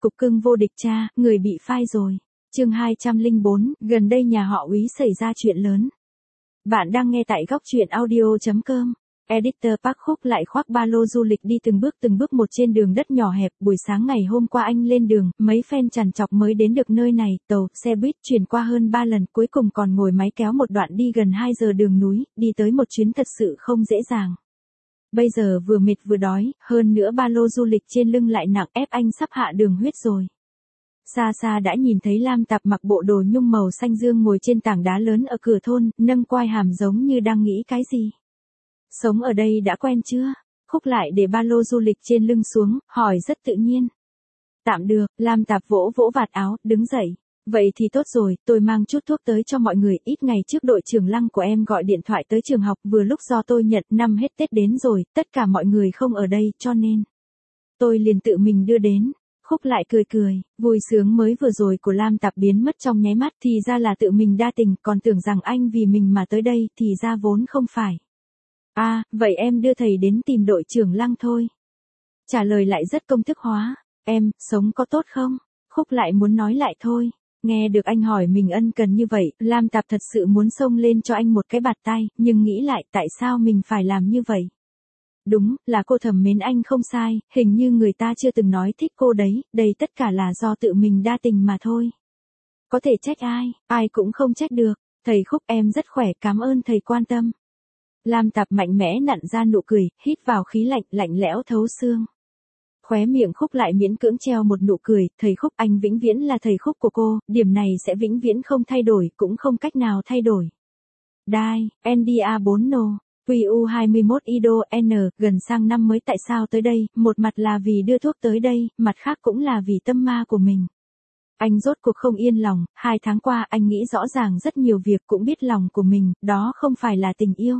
cục cưng vô địch cha, người bị phai rồi. Chương 204, gần đây nhà họ Úy xảy ra chuyện lớn. Bạn đang nghe tại góc truyện audio.com. Editor Park Khúc lại khoác ba lô du lịch đi từng bước một trên đường đất nhỏ hẹp. Buổi sáng ngày hôm qua anh lên đường, mấy fan trằn trọc mới đến được nơi này, tàu, xe buýt chuyển qua hơn 3 lần, cuối cùng còn ngồi máy kéo một đoạn đi gần 2 giờ đường núi, đi tới một chuyến thật sự không dễ dàng. Bây giờ vừa mệt vừa đói, hơn nữa ba lô du lịch trên lưng lại nặng, ép anh sắp hạ đường huyết rồi. Xa xa đã nhìn thấy Lam Tạp mặc bộ đồ nhung màu xanh dương ngồi trên tảng đá lớn ở cửa thôn, nâng quai hàm giống như đang nghĩ cái gì. Sống ở đây đã quen chưa? Khúc lại để ba lô du lịch trên lưng xuống, hỏi rất tự nhiên. Tạm được, Lam Tạp vỗ vỗ vạt áo, đứng dậy. Vậy thì tốt rồi, tôi mang chút thuốc tới cho mọi người. Ít ngày trước đội trưởng Lăng của em gọi điện thoại tới trường học, vừa lúc do tôi nhận năm hết Tết đến rồi, tất cả mọi người không ở đây, cho nên tôi liền tự mình đưa đến. Khúc lại cười, vui sướng mới vừa rồi của Lam Tạp biến mất trong nháy mắt, thì ra là tự mình đa tình, còn tưởng rằng anh vì mình mà tới đây, thì ra vốn không phải. À, vậy em đưa thầy đến tìm đội trưởng Lăng thôi. Trả lời lại rất công thức hóa. Em, sống có tốt không? Khúc lại muốn nói lại thôi. Nghe được anh hỏi mình ân cần như vậy, Lam Tạp thật sự muốn xông lên cho anh một cái bạt tay, nhưng nghĩ lại tại sao mình phải làm như vậy. Đúng, là cô thầm mến anh không sai, hình như người ta chưa từng nói thích cô đấy, đây tất cả là do tự mình đa tình mà thôi. Có thể trách ai cũng không trách được. Thầy Khúc em rất khỏe, cảm ơn thầy quan tâm. Lam Tạp mạnh mẽ nặn ra nụ cười, hít vào khí lạnh, lạnh lẽo thấu xương. Khóe miệng Khúc lại miễn cưỡng treo một nụ cười, thầy Khúc anh vĩnh viễn là thầy Khúc của cô, điểm này sẽ vĩnh viễn không thay đổi, cũng không cách nào thay đổi. Đai, NDA4 No, QU21 IDO N, gần sang năm mới tại sao tới đây, một mặt là vì đưa thuốc tới đây, mặt khác cũng là vì tâm ma của mình. Anh rốt cuộc không yên lòng, 2 tháng qua anh nghĩ rõ ràng rất nhiều việc, cũng biết lòng của mình, đó không phải là tình yêu.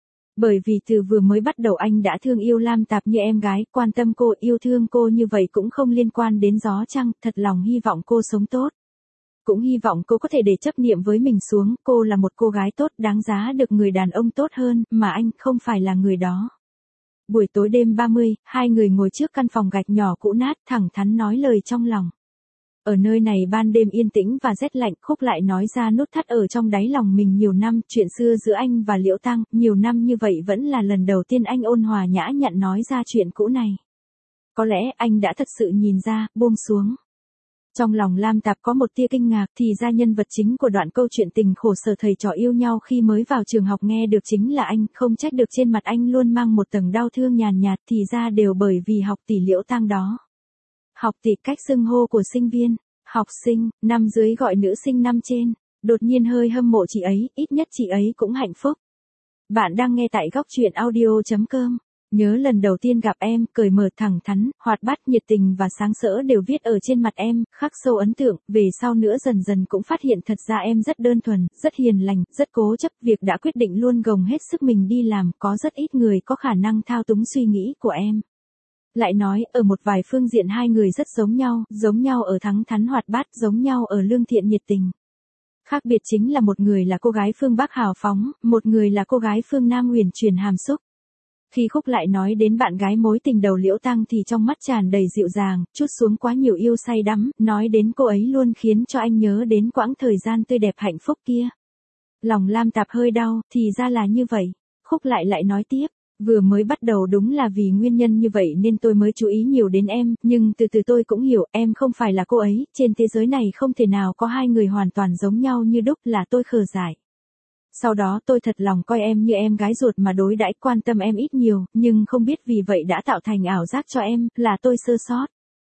Bởi vì từ vừa mới bắt đầu anh đã thương yêu Lam Tạp như em gái, quan tâm cô, yêu thương cô như vậy cũng không liên quan đến gió trăng, thật lòng hy vọng cô sống tốt. Cũng hy vọng cô có thể để chấp niệm với mình xuống, cô là một cô gái tốt, đáng giá được người đàn ông tốt hơn, mà anh không phải là người đó. Buổi tối đêm 30, hai người ngồi trước căn phòng gạch nhỏ cũ nát, thẳng thắn nói lời trong lòng. Ở nơi này ban đêm yên tĩnh và rét lạnh, Khúc lại nói ra nút thắt ở trong đáy lòng mình nhiều năm, chuyện xưa giữa anh và Liễu Tăng, nhiều năm như vậy vẫn là lần đầu tiên anh ôn hòa nhã nhặn nói ra chuyện cũ này. Có lẽ anh đã thật sự nhìn ra, buông xuống. Trong lòng Lam Tạp có một tia kinh ngạc, thì ra nhân vật chính của đoạn câu chuyện tình khổ sở thầy trò yêu nhau khi mới vào trường học nghe được chính là anh, không trách được trên mặt anh luôn mang một tầng đau thương nhàn nhạt, thì ra đều bởi vì học tỷ Liễu Tăng đó. Học tỷ cách xưng hô của sinh viên, học sinh, năm dưới gọi nữ sinh năm trên, đột nhiên hơi hâm mộ chị ấy, ít nhất chị ấy cũng hạnh phúc. Bạn đang nghe tại góc truyện audio.com. Nhớ lần đầu tiên gặp em, cởi mở thẳng thắn, hoạt bát nhiệt tình và sáng sỡ đều viết ở trên mặt em, khắc sâu ấn tượng, về sau nữa dần dần cũng phát hiện thật ra em rất đơn thuần, rất hiền lành, rất cố chấp, việc đã quyết định luôn gồng hết sức mình đi làm, có rất ít người có khả năng thao túng suy nghĩ của em. Lại nói, ở một vài phương diện hai người rất giống nhau ở thẳng thắn hoạt bát, giống nhau ở lương thiện nhiệt tình. Khác biệt chính là một người là cô gái phương Bắc hào phóng, một người là cô gái phương Nam uyển chuyển hàm xúc. Khi Khúc lại nói đến bạn gái mối tình đầu Liễu Tăng thì trong mắt tràn đầy dịu dàng, chút xuống quá nhiều yêu say đắm, nói đến cô ấy luôn khiến cho anh nhớ đến quãng thời gian tươi đẹp hạnh phúc kia. Lòng Lam Tạp hơi đau, thì ra là như vậy. Khúc lại nói tiếp. Vừa mới bắt đầu đúng là vì nguyên nhân như vậy nên tôi mới chú ý nhiều đến em, nhưng từ từ tôi cũng hiểu em không phải là cô ấy, trên thế giới này không thể nào có hai người hoàn toàn giống nhau như đúc, là tôi khờ dại. Sau đó tôi thật lòng coi em như em gái ruột mà đối đãi, quan tâm em ít nhiều, nhưng không biết vì vậy đã tạo thành ảo giác cho em, là tôi sơ sót.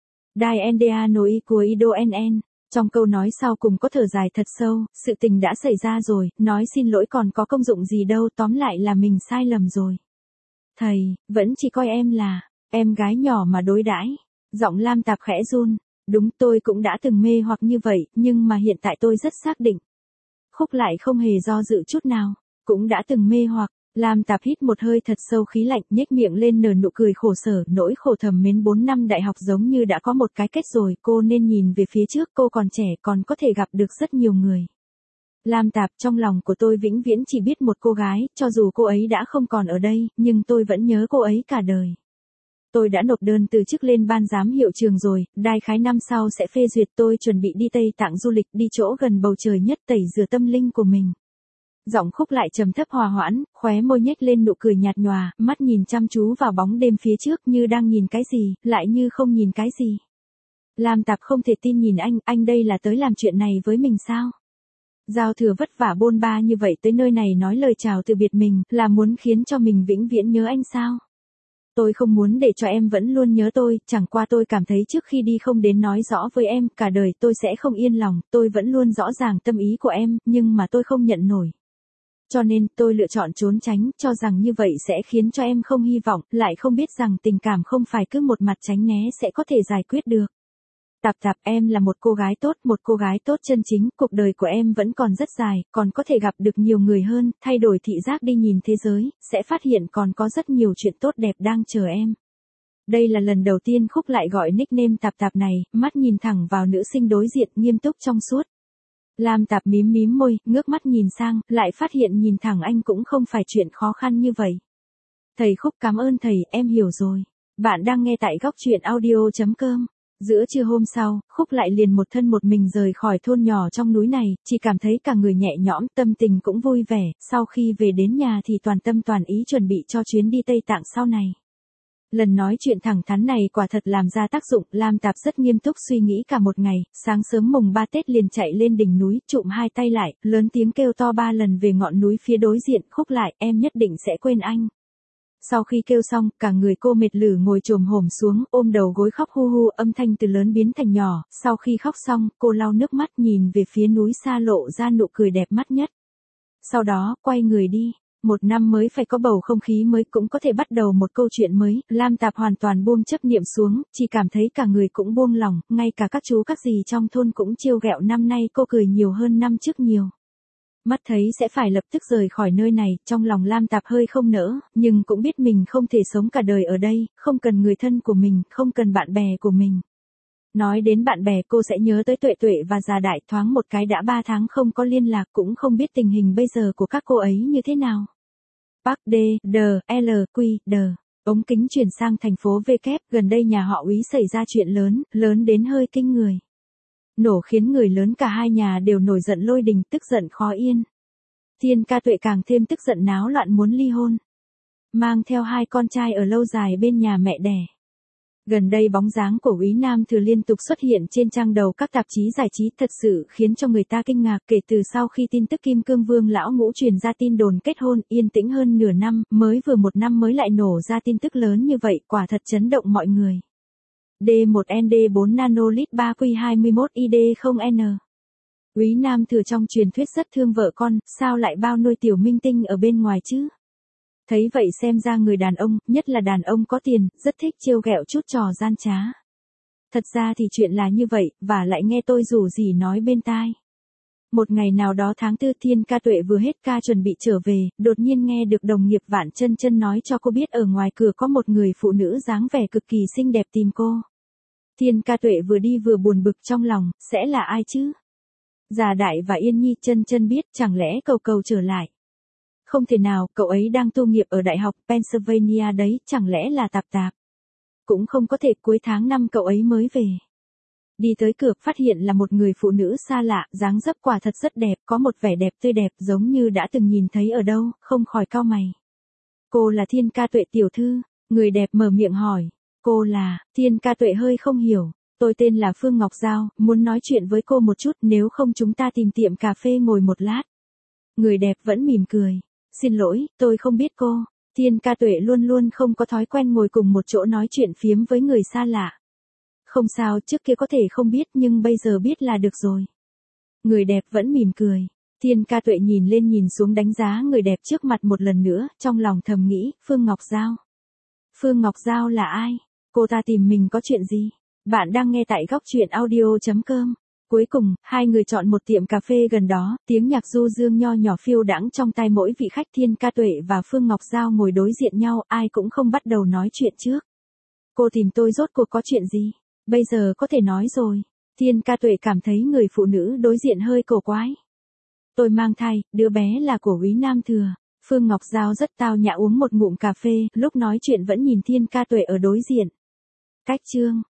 Dai NDA nối của Ido NN. Trong câu nói sau cùng có thở dài thật sâu, sự tình đã xảy ra rồi, nói xin lỗi còn có công dụng gì đâu, tóm lại là mình sai lầm rồi. Thầy, vẫn chỉ coi em là em gái nhỏ mà đối đãi. Giọng Lam Tạp khẽ run. Đúng, tôi cũng đã từng mê hoặc như vậy, nhưng mà hiện tại tôi rất xác định. Khúc lại không hề do dự chút nào. Cũng đã từng mê hoặc. Lam Tạp hít một hơi thật sâu khí lạnh, nhếch miệng lên nở nụ cười khổ sở, nỗi khổ thầm mến 4 năm đại học giống như đã có một cái kết rồi, cô nên nhìn về phía trước, cô còn trẻ, còn có thể gặp được rất nhiều người. Lam Tạp, trong lòng của tôi vĩnh viễn chỉ biết một cô gái, cho dù cô ấy đã không còn ở đây, nhưng tôi vẫn nhớ cô ấy cả đời. Tôi đã nộp đơn từ chức lên ban giám hiệu trường rồi, đại khái năm sau sẽ phê duyệt. Tôi chuẩn bị đi Tây Tạng du lịch, đi chỗ gần bầu trời nhất tẩy rửa tâm linh của mình. Giọng Khúc lại trầm thấp hòa hoãn, khóe môi nhếch lên nụ cười nhạt nhòa, mắt nhìn chăm chú vào bóng đêm phía trước như đang nhìn cái gì, lại như không nhìn cái gì. Lam Tạp không thể tin nhìn anh đây là tới làm chuyện này với mình sao? Giao Thừa vất vả bôn ba như vậy tới nơi này nói lời chào từ biệt mình, là muốn khiến cho mình vĩnh viễn nhớ anh sao? Tôi không muốn để cho em vẫn luôn nhớ tôi, chẳng qua tôi cảm thấy trước khi đi không đến nói rõ với em, cả đời tôi sẽ không yên lòng, tôi vẫn luôn rõ ràng tâm ý của em, nhưng mà tôi không nhận nổi. Cho nên, tôi lựa chọn trốn tránh, cho rằng như vậy sẽ khiến cho em không hy vọng, lại không biết rằng tình cảm không phải cứ một mặt tránh né sẽ có thể giải quyết được. Tạp, em là một cô gái tốt chân chính, cuộc đời của em vẫn còn rất dài, còn có thể gặp được nhiều người hơn, thay đổi thị giác đi nhìn thế giới, sẽ phát hiện còn có rất nhiều chuyện tốt đẹp đang chờ em. Đây là lần đầu tiên Khúc lại gọi nickname Tạp này, mắt nhìn thẳng vào nữ sinh đối diện, nghiêm túc trong suốt. Lam Tạp mím môi, ngước mắt nhìn sang, lại phát hiện nhìn thẳng anh cũng không phải chuyện khó khăn như vậy. Thầy Khúc cảm ơn thầy, em hiểu rồi. Bạn đang nghe tại góc truyện audio.com. Giữa trưa hôm sau, Khúc lại liền một thân một mình rời khỏi thôn nhỏ trong núi này, chỉ cảm thấy cả người nhẹ nhõm, tâm tình cũng vui vẻ, sau khi về đến nhà thì toàn tâm toàn ý chuẩn bị cho chuyến đi Tây Tạng sau này. Lần nói chuyện thẳng thắn này quả thật làm ra tác dụng, Lam Tạp rất nghiêm túc suy nghĩ cả một ngày, sáng sớm mùng 3 Tết liền chạy lên đỉnh núi, chụm hai tay lại, lớn tiếng kêu to 3 lần về ngọn núi phía đối diện, Khúc lại, em nhất định sẽ quên anh. Sau khi kêu xong, cả người cô mệt lử ngồi chồm hổm xuống, ôm đầu gối khóc hu hu, âm thanh từ lớn biến thành nhỏ, sau khi khóc xong, cô lau nước mắt nhìn về phía núi xa lộ ra nụ cười đẹp mắt nhất. Sau đó, quay người đi. Một năm mới phải có bầu không khí mới, cũng có thể bắt đầu một câu chuyện mới, Lam Tạp hoàn toàn buông chấp niệm xuống, chỉ cảm thấy cả người cũng buông lỏng, ngay cả các chú các dì trong thôn cũng trêu ghẹo, năm nay cô cười nhiều hơn năm trước nhiều. Mắt thấy sẽ phải lập tức rời khỏi nơi này, trong lòng Lam Tạp hơi không nỡ, nhưng cũng biết mình không thể sống cả đời ở đây, không cần người thân của mình, không cần bạn bè của mình. Nói đến bạn bè cô sẽ nhớ tới Tuệ Tuệ và Già Đại, thoáng một cái đã 3 tháng không có liên lạc, cũng không biết tình hình bây giờ của các cô ấy như thế nào. Park D, D, L, Q, D. Ống kính chuyển sang thành phố V kép, gần đây nhà họ Úy xảy ra chuyện lớn đến hơi kinh người. Nổ khiến người lớn cả hai nhà đều nổi giận lôi đình, tức giận khó yên. Thiên Ca Tuệ càng thêm tức giận náo loạn muốn ly hôn. Mang theo 2 con trai ở lâu dài bên nhà mẹ đẻ. Gần đây bóng dáng của Úy Nam Thừa liên tục xuất hiện trên trang đầu các tạp chí giải trí, thật sự khiến cho người ta kinh ngạc. Kể từ sau khi tin tức Kim Cương Vương lão ngũ truyền ra tin đồn kết hôn, yên tĩnh hơn nửa năm, mới vừa 1 năm mới lại nổ ra tin tức lớn như vậy, quả thật chấn động mọi người. D1ND4 nanolit 3Q21ID0N. Úy Nam Thừa trong truyền thuyết rất thương vợ con, sao lại bao nuôi tiểu minh tinh ở bên ngoài chứ? Thấy vậy xem ra người đàn ông, nhất là đàn ông có tiền, rất thích trêu ghẹo chút trò gian trá. Thật ra thì chuyện là như vậy, và lại nghe tôi rủ rỉ nói bên tai. Một ngày nào đó tháng 4, Thiên Ca Tuệ vừa hết ca chuẩn bị trở về, đột nhiên nghe được đồng nghiệp Vạn Chân Chân nói cho cô biết ở ngoài cửa có một người phụ nữ dáng vẻ cực kỳ xinh đẹp tìm cô. Thiên Ca Tuệ vừa đi vừa buồn bực trong lòng, sẽ là ai chứ? Già Đại và Yên Nhi. Chân Chân biết, chẳng lẽ Cầu trở lại? Không thể nào, cậu ấy đang tu nghiệp ở Đại học Pennsylvania đấy, chẳng lẽ là Tạp. Cũng không có thể, cuối tháng 5 cậu ấy mới về. Đi tới cửa, phát hiện là một người phụ nữ xa lạ, dáng dấp quả thật rất đẹp, có một vẻ đẹp tươi đẹp giống như đã từng nhìn thấy ở đâu, không khỏi cau mày. Cô là Thiên Ca Tuệ tiểu thư, người đẹp mở miệng hỏi. Cô là, Thiên Ca Tuệ hơi không hiểu. Tôi tên là Phương Ngọc Giao, muốn nói chuyện với cô một chút, nếu không chúng ta tìm tiệm cà phê ngồi một lát. Người đẹp vẫn mỉm cười. Xin lỗi, tôi không biết cô. Thiên Ca Tuệ luôn luôn không có thói quen ngồi cùng một chỗ nói chuyện phiếm với người xa lạ. Không sao, trước kia có thể không biết nhưng bây giờ biết là được rồi. Người đẹp vẫn mỉm cười. Thiên Ca Tuệ nhìn lên nhìn xuống đánh giá người đẹp trước mặt một lần nữa, trong lòng thầm nghĩ, Phương Ngọc Giao. Phương Ngọc Giao là ai? Cô ta tìm mình có chuyện gì? Bạn đang nghe tại góc truyện audio.com. Cuối cùng, hai người chọn một tiệm cà phê gần đó, tiếng nhạc du dương nho nhỏ phiêu đãng trong tai mỗi vị khách. Thiên Ca Tuệ và Phương Ngọc Giao ngồi đối diện nhau, ai cũng không bắt đầu nói chuyện trước. Cô tìm tôi rốt cuộc có chuyện gì? Bây giờ có thể nói rồi. Thiên Ca Tuệ cảm thấy người phụ nữ đối diện hơi cổ quái. Tôi mang thai, đứa bé là của Úy Nam Thừa. Phương Ngọc Giao rất tao nhã uống một ngụm cà phê, lúc nói chuyện vẫn nhìn Thiên Ca Tuệ ở đối diện. Cách chương